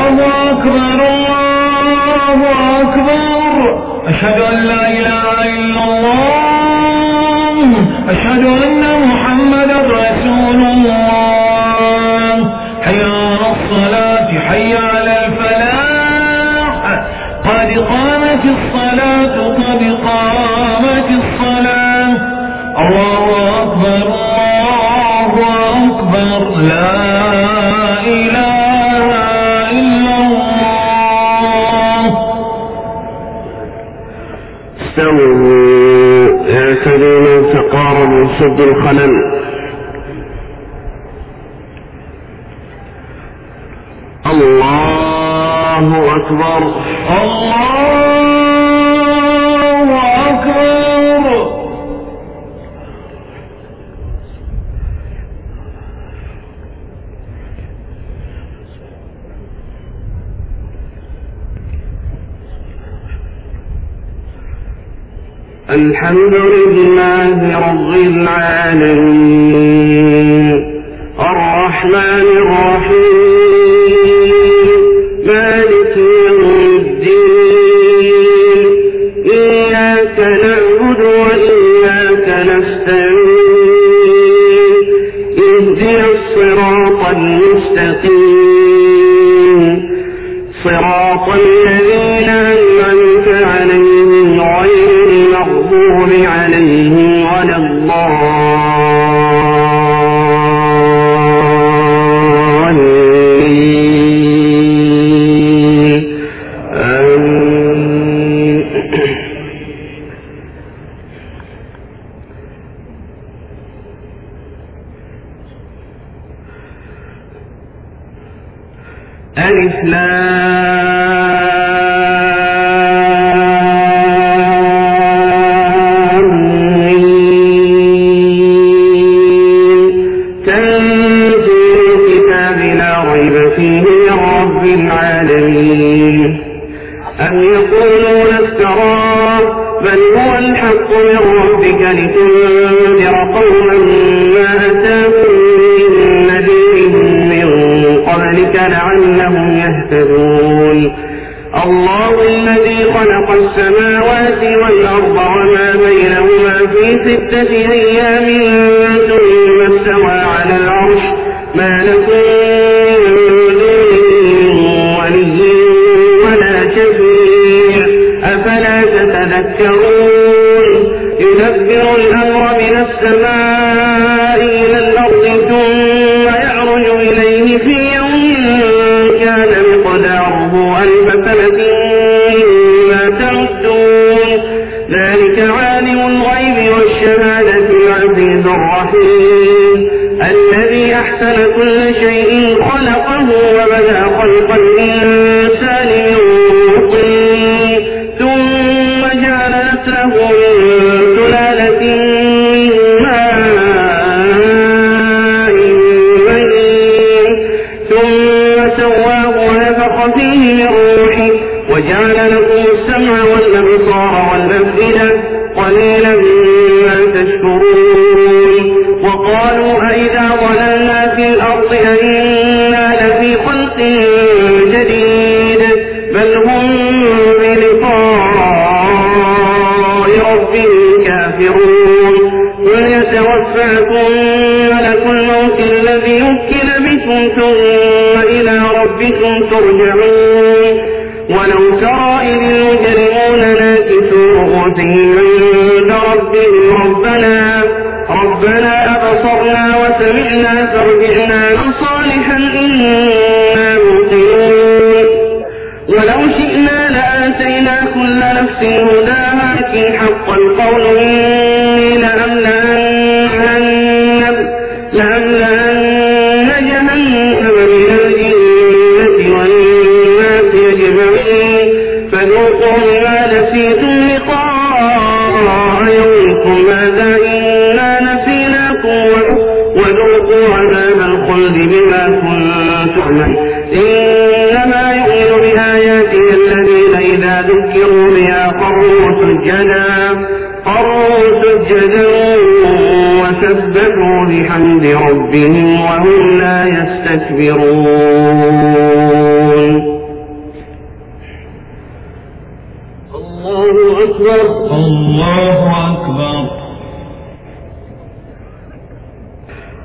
أشهد أن لا إله إلا الله أشهد أن محمدا رسول الله حي على الصلاة حي على الفلاح قد قامت الصلاة قد قامت الصلاة الله أكبر الله أكبر لا إله إلا الله. استووا اعتدلوا تقاربوا سد الخلل. الله أكبر الله أكبر. الحمد لله رب العالمين الرحمن الرحيم مالك يوم الدين إياك نعبد وإياك نستعين اهدنا الصراط المستقيم صراط الذين أنعمت عليهم غير المغضوب عليهم ولا الضالين آمين. ألف أم يقولون افتراه بل هو الحق من ربك لتنذر قوما ما أتاهم من نذير من قبلك لعلهم يهتدون. الله الذي خلق السماوات والأرض وما بينهما في 6 أيام ثم استوى على العرش ما لكم أفلا تتذكرون. يدبر الأمر من السماء إلى الأرض ثم يعرج إليه في يوم كان مقداره 1000 سنة مما تعدون. ذلك عالم الغيب والشهادة العزيز الرحيم الذي أحسن كل شيء خلقه وبدأ خلق الإنسان من طين ثم جعل نسله من سلالة من ماء مهين ثم سواه ونفخ فيه من روحه وجعل لكم السمع والأبصار والأفئدة قليلا ما تشكرون. وقالوا أئذا ضللنا في الأرض أئنا لفي خلق جديد بل هم بلقاء ربهم كافرون. قل يتوفاكم ملك الموت الذي وكل بكم ثم إلى ربكم ترجعون. ولو ترى إذ المجرمون ناكسوا رؤوسهم عند ربهم ربنا أبصرنا وسمعنا فارجعنا صالحا إنا موقنون. ولو شئنا لآتينا كل نفس هداها لكن حق القول مني لأملأن جهنم من الجنة والناس أجمعين فذوقوا ما نسيتم لقاء يومكم هذا إنا نسيناكم وذوقوا عذاب الخلد بما كنتم. إنما يؤمن بآياتنا الذين إذا ذكروا بها خروا سجدا وسبحوا بحمد ربهم وهم لا يستكبرون.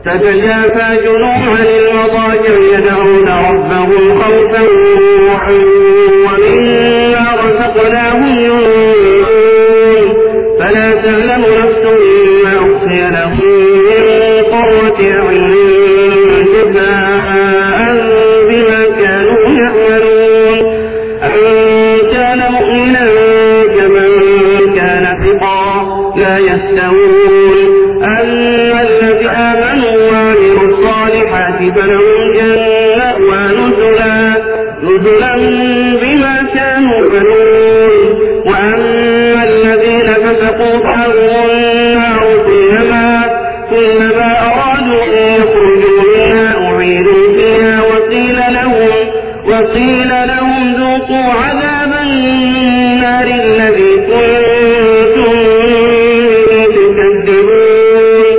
تتجافى جنوبهم عن المضاجع يدعون ربهم خوفا ومما رزقناهم ينفقون فلا تعلم نفس ما أخفي لهم من قرة أعين جزاء بما كانوا يعملون أمن كان مؤمنا كمن كان فقا لا يستوون أما الذين آمنوا وعملوا الصالحات فلهم جنات نزلا بما كانوا يعملون وأما الذين فسقوا فلهم النار كلما أرادوا أن يخرجوا منها أعيدوا فيها وقيل لهم ذوقوا عذاب النار الذي كنتم تكذبون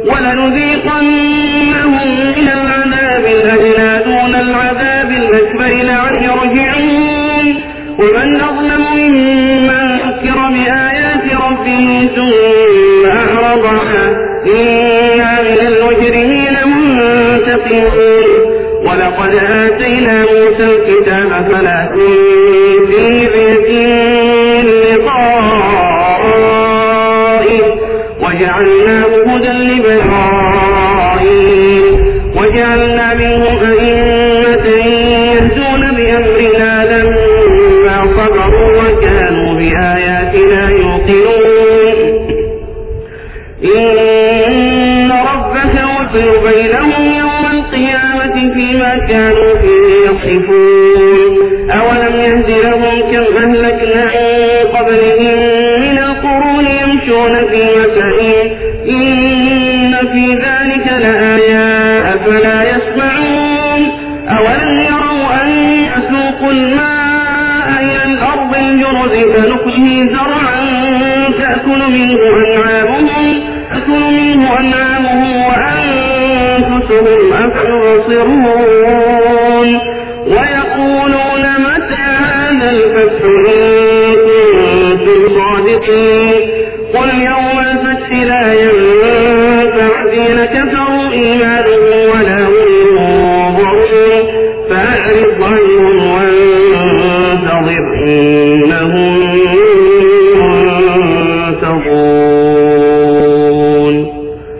ولنذيقنهم من العذاب الأدنى دون العذاب الأكبر لعلهم يرجعون ومن أظلم ممن ذكر بآيات ربه ثم أعرض عنها إنا من المجرمين منتقمون ولقد آتينا موسى الكتاب فلا تكن في ذكر لقائه وجعلناه هدى لبني وجعلنا منهم أئمة يهدون بأمرنا لما صبروا وكانوا بآياتنا يوقنون إن ربك يفصل بينهم يوم القيامة فيما كانوا فيه يخصفون أولم يهد لهم كم أهلكنا من قبلهم من القرون يمشون في مساكنهم إن في ذلك لآيات فلا يسمعون أولم يروا أن يسوقوا الماء إلى الأرض الجرز فنخرج زرعا تأكل منه أنعامهم وأنفسهم أفلا يبصرون ويقولون متى هذا الفتح إن كنتم صادقين قل يوم الفتح لا ينفع الذين كفروا إيمانهم ولا هم ينظرون فأعرض عنهم وانتظر إنهم منتظرون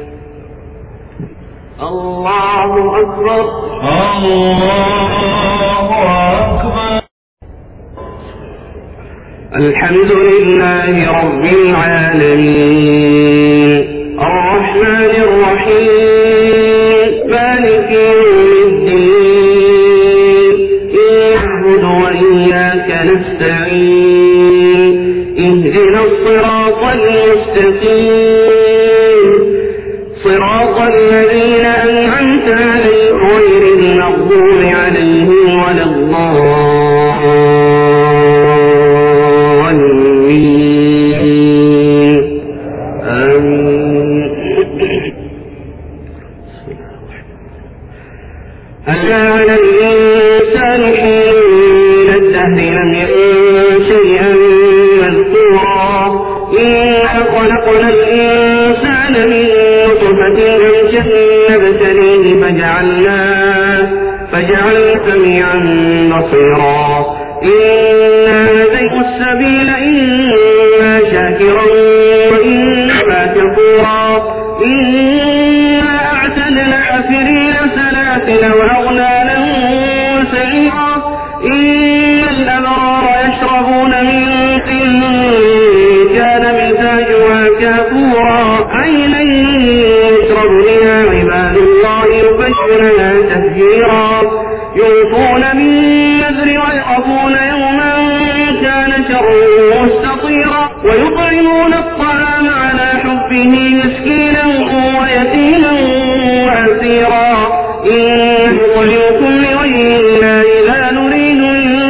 الله أكبر الله أكبر. الحمد لله رب العالمين الرحمن الرحيم مالك يوم الدين نعبد وإياك نستعين اهدنا الصراط المستقيم صراط الذين أنعمت عليهم غير المغضوب عليهم ولا الضالين آمين. أتى على الإنسان حين من الدهر لم يكن شيئا مذكورا إنا خلقنا الإنسان من نطفة أمشاج نبتليه فجعلنا سميعا بصيرا إنا هديناه السبيل إما شاكرا وإما كفورا إنا أعتدنا كافرين سلاسل وأغلالا وسعيرا إن الأبرار يشربون من كأس كان مزاجها كافورا عينا يشرب بها عباد الله يبشرنا تفجيرا يوفون بالنذر ويخافون يوما كان شره مستطيرا ويطعمون الطعام على حبه مسكينا ويتيما وأسيرا إنه وليكم لوجه الله لا نريد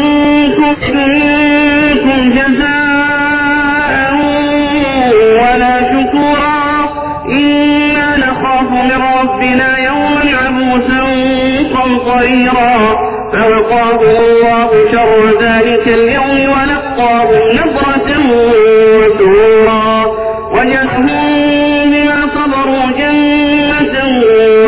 منكم جزاء ولا شكورا إنا نخاف من ربنا يوما عبوسا قمطريرا فوقاهم الله شر ذلك اليوم ولقاهم نضرة وسرورا وجزاهم بما صبروا جنة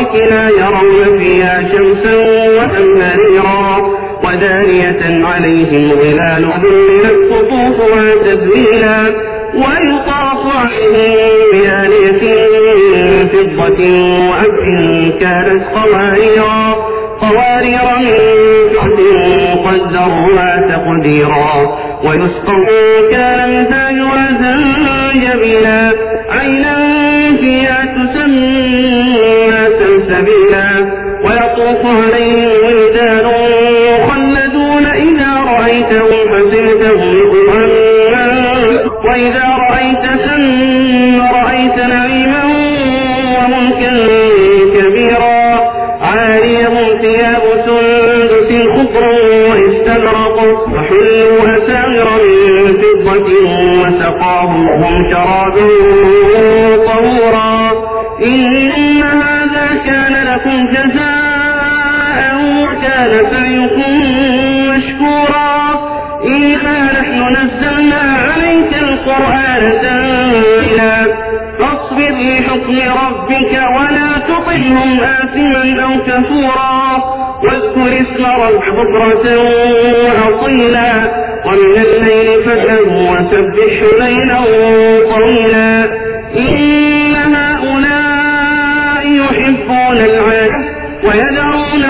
الأرائك لا يرون فيها شمسا وأمهريرا ودانية عليهم ظلالهم ذللت قطوفها تذليلا ويطاف عليهم بآنية فضة وأكل كانت قوارير من فضة قدرها تقديرا ويسقون كأسا مثاجها زنجبيلا عينا فيها تسمى سلسبيلا ويطوف عليهم ولدان مخلدون إذا رأيتهم حسبتهم لؤلؤا وإذا رأيت ثم رأيت نعيما وملكا كبيرا عاليهم ثياب سندس خضر واستبرق وحلوا أساور من فضة وسقاهم شرابا طهورا إن هذا كان لكم جزاء وكان سعيكم مشكورا إنا نحن نزلنا عليك القرآن تنزيلا فاصبر لحكم ربك ولا تطعهم آثما أو كفورا واذكر اسم ربك بكرة وأصيلا ومن الليل فاسبحه وسبحه ليلا طويلا إن هؤلاء يحبون العاجل ويدعون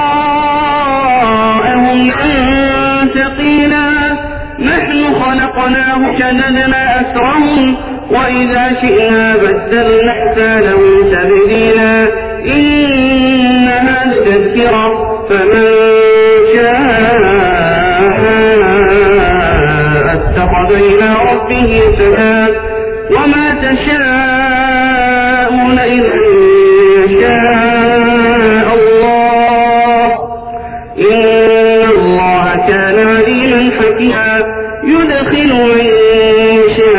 وراءهم ثقيلا نحن خلقناهم شددنا أسرهم وإذا شئنا بدلنا أمثالهم تبديلا إن هذه تذكرة فمن شاء اتخذ إلى ربه سبيلا وما تشاءون إلا أن يشاء الله إن الله كان عليما حكيما يدخل من